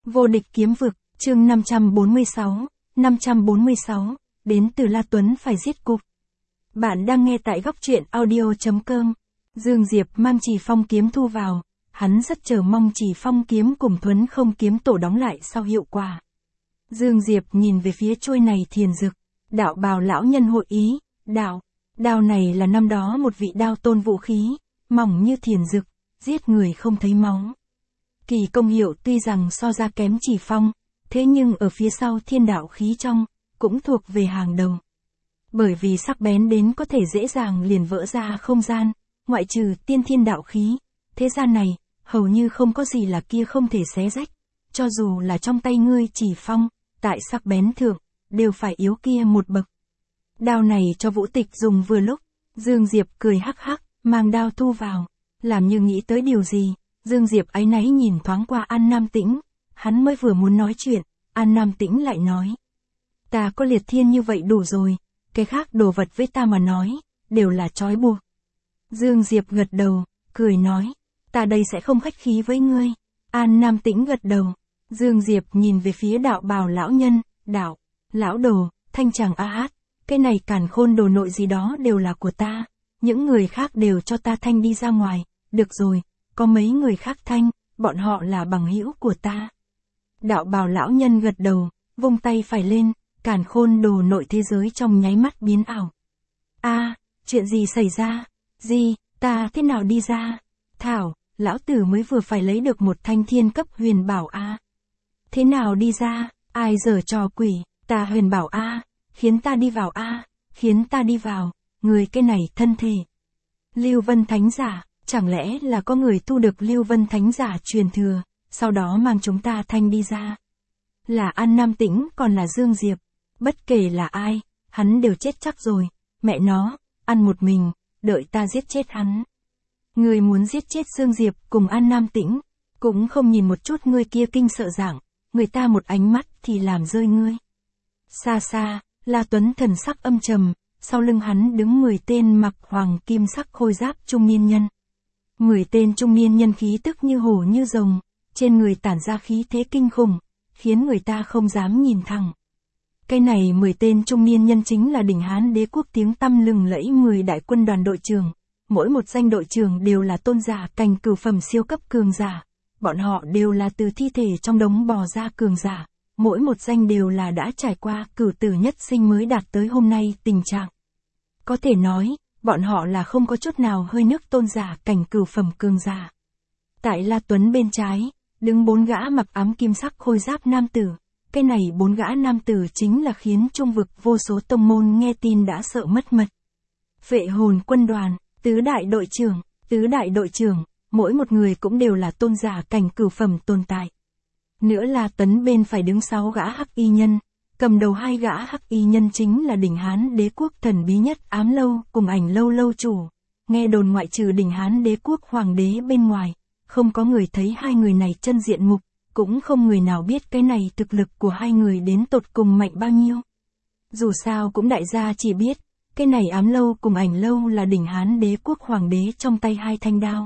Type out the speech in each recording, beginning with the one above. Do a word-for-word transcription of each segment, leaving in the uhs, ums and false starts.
Vô địch kiếm vực, chương năm trăm bốn mươi sáu, năm trăm bốn mươi sáu, đến từ La Tuấn phải giết cục. Bạn đang nghe tại góc truyện audio chấm com. Dương Diệp mang Trì Phong kiếm thu vào, hắn rất chờ mong Trì Phong kiếm cùng Thuấn Không kiếm tổ đóng lại sau hiệu quả. Dương Diệp nhìn về phía chuôi này thiền dực, đạo bào lão nhân hội ý, đạo, đao này là năm đó một vị đao tôn vũ khí, mỏng như thiền dực, giết người không thấy máu. Kỳ công hiệu tuy rằng so ra kém Trì Phong, thế nhưng ở phía sau thiên đạo khí trong, cũng thuộc về hàng đầu. Bởi vì sắc bén đến có thể dễ dàng liền vỡ ra không gian, ngoại trừ tiên thiên đạo khí, thế gian này, hầu như không có gì là kia không thể xé rách, cho dù là trong tay ngươi Trì Phong, tại sắc bén thượng, đều phải yếu kia một bậc. Đao này cho Vũ Tịch dùng vừa lúc, Dương Diệp cười hắc hắc, mang đao thu vào, làm như nghĩ tới điều gì, Dương Diệp áy náy nhìn thoáng qua An Nam Tĩnh, hắn mới vừa muốn nói chuyện, An Nam Tĩnh lại nói. Ta có liệt thiên như vậy đủ rồi, cái khác đồ vật với ta mà nói, đều là trói buộc. Dương Diệp gật đầu, cười nói, ta đây sẽ không khách khí với ngươi. An Nam Tĩnh gật đầu, Dương Diệp nhìn về phía đạo bào lão nhân, đạo, lão đồ, thanh chàng a hát, cái này càn khôn đồ nội gì đó đều là của ta, những người khác đều cho ta thanh đi ra ngoài, được rồi, có mấy người khác thanh, bọn họ là bằng hữu của ta. Đạo bào lão nhân gật đầu, vung tay phải lên, càn khôn đồ nội thế giới trong nháy mắt biến ảo. A, chuyện gì xảy ra? Gì, ta thế nào đi ra? Thảo, lão tử mới vừa phải lấy được một thanh thiên cấp huyền bảo A. Thế nào đi ra? Ai giở trò quỷ, ta huyền bảo A, khiến ta đi vào A, khiến ta đi vào, người cái này thân thể. Lưu Vân Thánh Giả, chẳng lẽ là có người thu được Lưu Vân Thánh Giả truyền thừa, sau đó mang chúng ta thanh đi ra. Là An Nam Tĩnh còn là Dương Diệp, bất kể là ai, hắn đều chết chắc rồi, mẹ nó, ăn một mình, đợi ta giết chết hắn. Người muốn giết chết Dương Diệp cùng An Nam Tĩnh, cũng không nhìn một chút ngươi kia kinh sợ dạng, người ta một ánh mắt thì làm rơi ngươi. Xa xa, La Tuấn thần sắc âm trầm, sau lưng hắn đứng mười tên mặc hoàng kim sắc khôi giáp trung niên nhân. Mười tên trung niên nhân khí tức như hổ như rồng, trên người tản ra khí thế kinh khủng, khiến người ta không dám nhìn thẳng. Cái này mười tên trung niên nhân chính là đỉnh Hán Đế quốc tiếng tăm lừng lẫy mười đại quân đoàn đội trưởng, mỗi một danh đội trưởng đều là tôn giả cảnh cửu phẩm siêu cấp cường giả, bọn họ đều là từ thi thể trong đống bò ra cường giả, mỗi một danh đều là đã trải qua cửu tử nhất sinh mới đạt tới hôm nay tình trạng. Có thể nói, bọn họ là không có chút nào hơi nước tôn giả cảnh cửu phẩm cường giả. Tại La Tuấn bên trái, đứng bốn gã mặc ám kim sắc khôi giáp nam tử, cái này bốn gã nam tử chính là khiến trung vực vô số tông môn nghe tin đã sợ mất mật. Vệ hồn quân đoàn, tứ đại đội trưởng, tứ đại đội trưởng, mỗi một người cũng đều là tôn giả cảnh cửu phẩm tồn tại. Nữa là Tuấn bên phải đứng sáu gã hắc y nhân, cầm đầu hai gã hắc y nhân chính là đỉnh Hán Đế quốc thần bí nhất Ám Lâu cùng Ảnh Lâu lâu chủ. Nghe đồn ngoại trừ đỉnh Hán Đế quốc hoàng đế bên ngoài, không có người thấy hai người này chân diện mục, cũng không người nào biết cái này thực lực của hai người đến tột cùng mạnh bao nhiêu. Dù sao cũng đại gia chỉ biết, cái này Ám Lâu cùng Ảnh Lâu là đỉnh Hán Đế quốc hoàng đế trong tay hai thanh đao.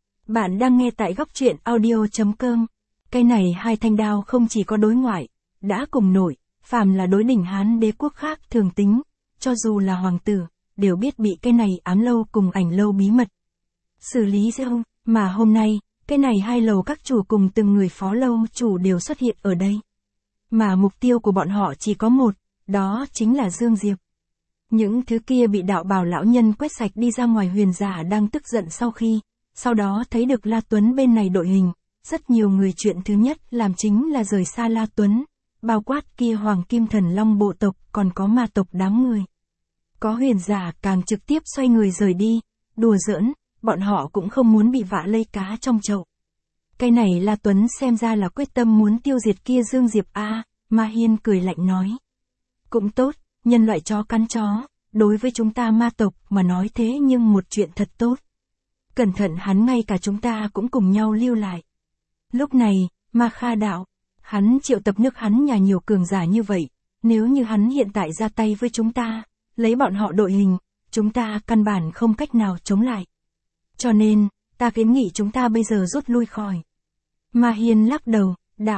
Bạn đang nghe tại góc truyện audio chấm com. Cái này hai thanh đao không chỉ có đối ngoại, đã cùng nổi, phàm là đối đỉnh Hán Đế quốc khác thường tính, cho dù là hoàng tử, đều biết bị cái này Ám Lâu cùng Ảnh Lâu bí mật xử lý không, mà hôm nay, cái này hai lầu các chủ cùng từng người phó lâu chủ đều xuất hiện ở đây. Mà mục tiêu của bọn họ chỉ có một, đó chính là Dương Diệp. Những thứ kia bị đạo bào lão nhân quét sạch đi ra ngoài huyền giả đang tức giận sau khi, sau đó thấy được La Tuấn bên này đội hình, rất nhiều người chuyện thứ nhất làm chính là rời xa La Tuấn, bao quát kia Hoàng Kim Thần Long bộ tộc còn có ma tộc đám người. Có huyền giả càng trực tiếp xoay người rời đi, đùa giỡn, bọn họ cũng không muốn bị vạ lây cá trong chậu. Cái này La Tuấn xem ra là quyết tâm muốn tiêu diệt kia Dương Diệp a. Ma Hiên cười lạnh nói. Cũng tốt, nhân loại chó cắn chó, đối với chúng ta ma tộc mà nói thế nhưng một chuyện thật tốt. Cẩn thận hắn ngay cả chúng ta cũng cùng nhau lưu lại. Lúc này, Ma Kha đạo, hắn triệu tập nước hắn nhà nhiều cường giả như vậy, nếu như hắn hiện tại ra tay với chúng ta, lấy bọn họ đội hình, chúng ta căn bản không cách nào chống lại. Cho nên, ta kiến nghị chúng ta bây giờ rút lui khỏi. Ma Hiên lắc đầu, đạo,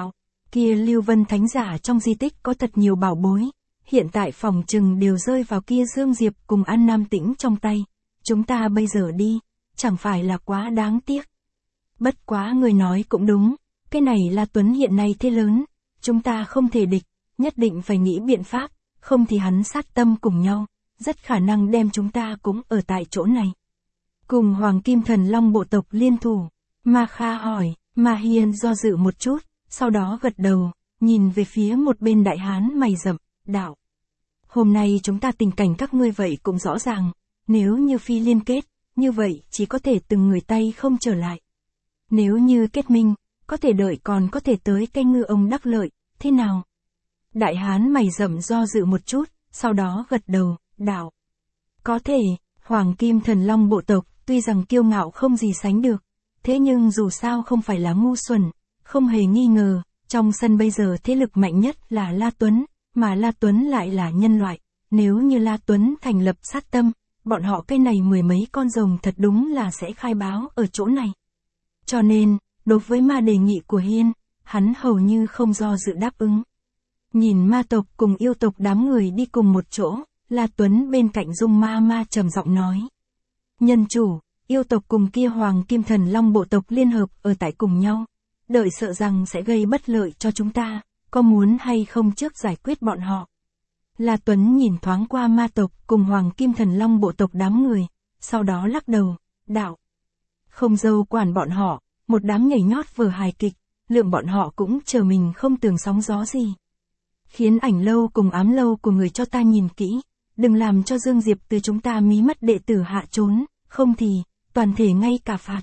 Kia Lưu Vân Thánh Giả trong di tích có thật nhiều bảo bối, hiện tại phòng trừng đều rơi vào kia Dương Diệp cùng An Nam Tĩnh trong tay. Chúng ta bây giờ đi, chẳng phải là quá đáng tiếc. Bất quá người nói cũng đúng, cái này La Tuấn hiện nay thế lớn, chúng ta không thể địch, nhất định phải nghĩ biện pháp, không thì hắn sát tâm cùng nhau, rất khả năng đem chúng ta cũng ở tại chỗ này. Cùng Hoàng Kim Thần Long bộ tộc liên thủ, Ma Kha hỏi, Ma Hiên do dự một chút, sau đó gật đầu, nhìn về phía một bên đại hán mày rậm, đạo. Hôm nay chúng ta tình cảnh các ngươi vậy cũng rõ ràng, nếu như phi liên kết, như vậy chỉ có thể từng người tay không trở lại. Nếu như kết minh, có thể đợi còn có thể tới cây ngư ông đắc lợi, thế nào? Đại hán mày rậm do dự một chút, sau đó gật đầu, đạo. Có thể, Hoàng Kim Thần Long bộ tộc, tuy rằng kiêu ngạo không gì sánh được, thế nhưng dù sao không phải là ngu xuẩn, không hề nghi ngờ, trong sân bây giờ thế lực mạnh nhất là La Tuấn, mà La Tuấn lại là nhân loại, nếu như La Tuấn thành lập sát tâm, bọn họ cái này mười mấy con rồng thật đúng là sẽ khai báo ở chỗ này. Cho nên, đối với ma đề nghị của Hiên, hắn hầu như không do dự đáp ứng. Nhìn ma tộc cùng yêu tộc đám người đi cùng một chỗ, La Tuấn bên cạnh Dung Ma Ma trầm giọng nói. Nhân chủ, yêu tộc cùng kia Hoàng Kim Thần Long bộ tộc liên hợp ở tại cùng nhau, đợi sợ rằng sẽ gây bất lợi cho chúng ta, có muốn hay không trước giải quyết bọn họ. La Tuấn nhìn thoáng qua ma tộc cùng Hoàng Kim Thần Long bộ tộc đám người, sau đó lắc đầu, đạo. Không dâu quản bọn họ, một đám nhảy nhót vở hài kịch, lượng bọn họ cũng chờ mình không tưởng sóng gió gì. Khiến Ảnh Lâu cùng Ám Lâu của người cho ta nhìn kỹ, đừng làm cho Dương Diệp từ chúng ta mí mắt đệ tử hạ trốn, không thì, toàn thể ngay cả phạt.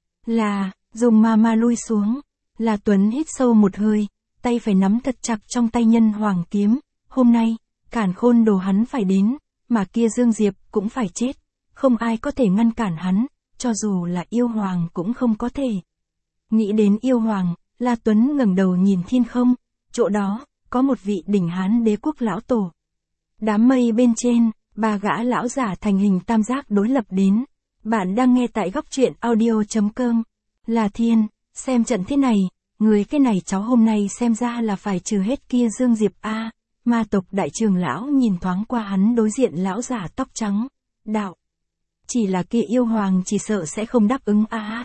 Là, Dùng Ma Ma lui xuống, La Tuấn hít sâu một hơi, tay phải nắm thật chặt trong tay nhân hoàng kiếm, hôm nay, Càn Khôn đồ hắn phải đến, mà kia Dương Diệp cũng phải chết, không ai có thể ngăn cản hắn, cho dù là yêu hoàng cũng không có thể. Nghĩ đến yêu hoàng, La Tuấn ngẩng đầu nhìn thiên không, chỗ đó, có một vị đỉnh Hán đế quốc lão tổ. Đám mây bên trên, ba gã lão giả thành hình tam giác đối lập đến. Bạn đang nghe tại góc truyện audio chấm com. Là Thiên, xem trận thế này, người cái này cháu hôm nay xem ra là phải trừ hết kia Dương Diệp a. Ma tộc đại trưởng lão nhìn thoáng qua hắn đối diện lão giả tóc trắng, đạo. Chỉ là kia yêu hoàng chỉ sợ sẽ không đáp ứng a. À.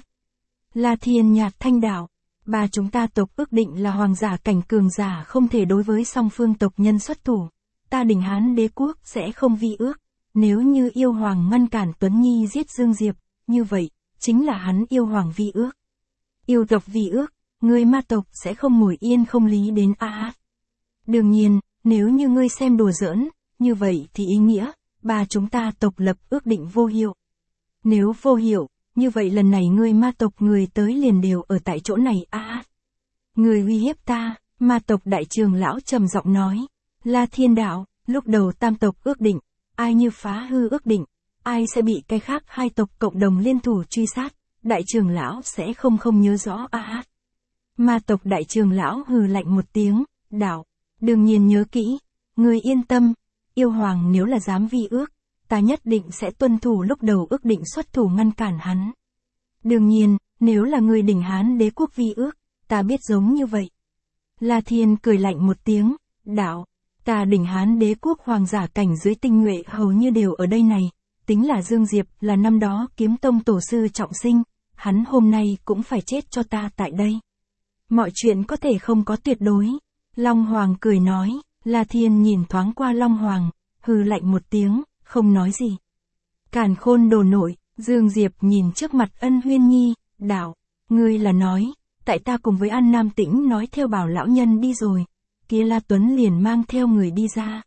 La Thiên nhạt thanh đạo, ba chúng ta tộc ước định là hoàng giả cảnh cường giả không thể đối với song phương tộc nhân xuất thủ, ta Đình Hán đế quốc sẽ không vi ước, nếu như yêu hoàng ngăn cản Tuấn Nhi giết Dương Diệp, như vậy, chính là hắn yêu hoàng vi ước. Yêu tộc vi ước, người ma tộc sẽ không ngồi yên không lý đến a. À. Đương nhiên, nếu như ngươi xem đùa giỡn, như vậy thì ý nghĩa, ba chúng ta tộc lập ước định vô hiệu. Nếu vô hiệu, như vậy lần này ngươi ma tộc người tới liền đều ở tại chỗ này a. À. Người uy hiếp ta, ma tộc đại trưởng lão trầm giọng nói. La Thiên đạo, lúc đầu tam tộc ước định, ai như phá hư ước định, ai sẽ bị cái khác hai tộc cộng đồng liên thủ truy sát, đại trưởng lão sẽ không không nhớ rõ a. À. Ma tộc đại trưởng lão hừ lạnh một tiếng, đạo, đương nhiên nhớ kỹ, người yên tâm, yêu hoàng nếu là dám vi ước, ta nhất định sẽ tuân thủ lúc đầu ước định xuất thủ ngăn cản hắn. Đương nhiên, nếu là người Đình Hán đế quốc vi ước, ta biết giống như vậy. La Thiên cười lạnh một tiếng, đạo, ta Đình Hán đế quốc hoàng giả cảnh dưới tinh nhuệ hầu như đều ở đây này, tính là Dương Diệp là năm đó kiếm tông tổ sư trọng sinh, hắn hôm nay cũng phải chết cho ta tại đây. Mọi chuyện có thể không có tuyệt đối. Long Hoàng cười nói, La Thiên nhìn thoáng qua Long Hoàng, hừ lạnh một tiếng, không nói gì. Càn Khôn đồ nội, Dương Diệp nhìn trước mặt Ân Huyên Nhi, đạo, ngươi là nói, tại ta cùng với An Nam Tĩnh nói theo bảo lão nhân đi rồi, kia La Tuấn liền mang theo người đi ra.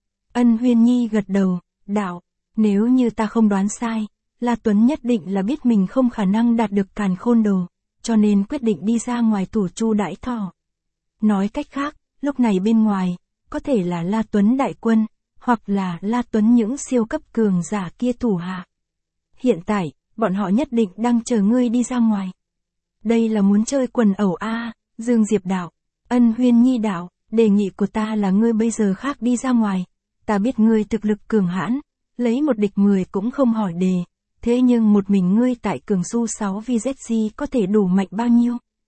Ân Huyên Nhi gật đầu, đạo, nếu như ta không đoán sai, La Tuấn nhất định là biết mình không khả năng đạt được Càn Khôn đồ, cho nên quyết định đi ra ngoài thủ chu đãi thọ. Nói cách khác, lúc này bên ngoài, có thể là La Tuấn đại quân, hoặc là La Tuấn những siêu cấp cường giả kia thủ hạ. Hiện tại, bọn họ nhất định đang chờ ngươi đi ra ngoài. Đây là muốn chơi quần ẩu a. À, Dương Diệp đạo, Ân Huyên Nhi đạo, đề nghị của ta là ngươi bây giờ khác đi ra ngoài. Ta biết ngươi thực lực cường hãn, lấy một địch mười cũng không hỏi đề, thế nhưng một mình ngươi tại cường su sáu vê zét giê có thể đủ mạnh bao nhiêu?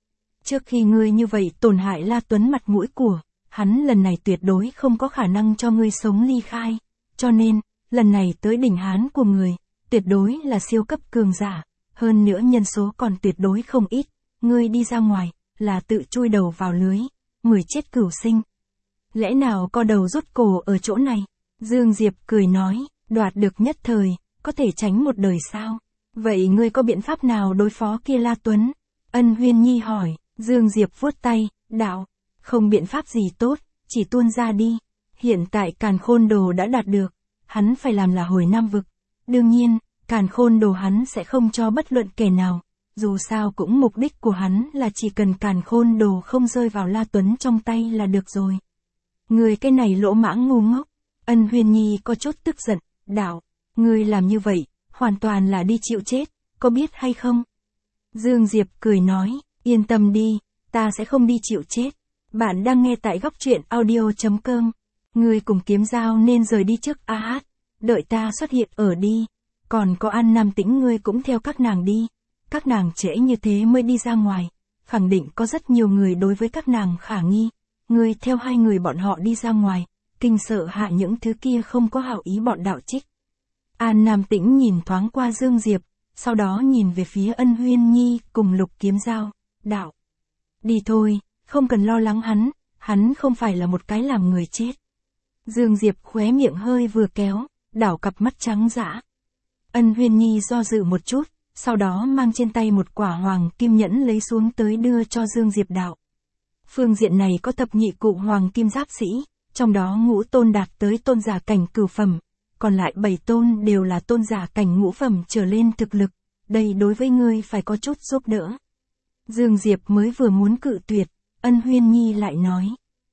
Trước khi ngươi như vậy tổn hại La Tuấn mặt mũi của, hắn lần này tuyệt đối không có khả năng cho ngươi sống ly khai, cho nên, lần này tới đỉnh hán của người, tuyệt đối là siêu cấp cường giả, hơn nữa nhân số còn tuyệt đối không ít, ngươi đi ra ngoài, là tự chui đầu vào lưới, mười chết cửu sinh. Lẽ nào co đầu rút cổ ở chỗ này? Dương Diệp cười nói, đoạt được nhất thời, có thể tránh một đời sao? Vậy ngươi có biện pháp nào đối phó kia La Tuấn? Ân Huyên Nhi hỏi, Dương Diệp vuốt tay, đạo, không biện pháp gì tốt, chỉ tuôn ra đi. Hiện tại Càn Khôn Đồ đã đạt được, hắn phải làm là hồi Nam vực. Đương nhiên, Càn Khôn Đồ hắn sẽ không cho bất luận kẻ nào, dù sao cũng mục đích của hắn là chỉ cần Càn Khôn Đồ không rơi vào La Tuấn trong tay là được rồi. Người cái này lỗ mãng ngu ngốc. Ân Huyên Nhi có chút tức giận, đạo, ngươi làm như vậy, hoàn toàn là đi chịu chết, có biết hay không? Dương Diệp cười nói, yên tâm đi, ta sẽ không đi chịu chết. Bạn đang nghe tại góc truyện audio.com. Ngươi cùng Kiếm Dao nên rời đi trước a hát, đợi ta xuất hiện ở đi. Còn có An Nam Tĩnh ngươi cũng theo các nàng đi. Các nàng trễ như thế mới đi ra ngoài, khẳng định có rất nhiều người đối với các nàng khả nghi. Ngươi theo hai người bọn họ đi ra ngoài, kinh sợ hạ những thứ kia không có hảo ý bọn đạo trích. An Nam Tĩnh nhìn thoáng qua Dương Diệp, sau đó nhìn về phía Ân Huyên Nhi cùng Lục Kiếm Dao, đạo. Đi thôi, không cần lo lắng hắn, hắn không phải là một cái làm người chết. Dương Diệp khóe miệng hơi vừa kéo, đảo cặp mắt trắng dã. Ân Huyên Nhi do dự một chút, sau đó mang trên tay một quả hoàng kim nhẫn lấy xuống tới đưa cho Dương Diệp đạo. Phương diện này có thập nhị cụ hoàng kim giáp sĩ, trong đó ngũ tôn đạt tới tôn giả cảnh cửu phẩm, còn lại bảy tôn đều là tôn giả cảnh ngũ phẩm trở lên thực lực, đây đối với ngươi phải có chút giúp đỡ. Dương Diệp mới vừa muốn cự tuyệt, Ân Huyên Nhi lại nói.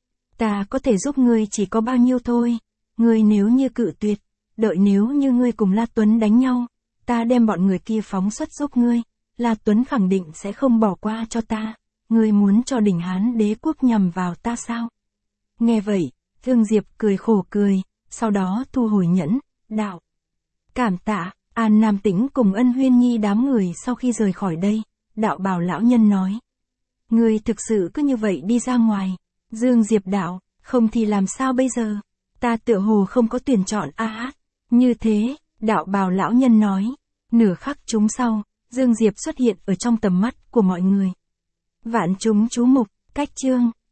Ta có thể giúp ngươi chỉ có bao nhiêu thôi, ngươi nếu như cự tuyệt, đợi nếu như ngươi cùng La Tuấn đánh nhau, ta đem bọn người kia phóng xuất giúp ngươi, La Tuấn khẳng định sẽ không bỏ qua cho ta, ngươi muốn cho đỉnh Hán đế quốc nhằm vào ta sao? Nghe vậy, Dương Diệp cười khổ cười, sau đó thu hồi nhẫn, đạo. Cảm tạ, An Nam Tĩnh cùng Ân Huyên Nhi đám người sau khi rời khỏi đây, đạo bảo lão nhân nói. Ngươi thực sự cứ như vậy đi ra ngoài, Dương Diệp đạo, không thì làm sao bây giờ? Ta tựa hồ không có tuyển chọn a hát. Như thế, đạo bào lão nhân nói. Nửa khắc chúng sau, Dương Diệp xuất hiện ở trong tầm mắt của mọi người. Vạn chúng chú mục, cách chương,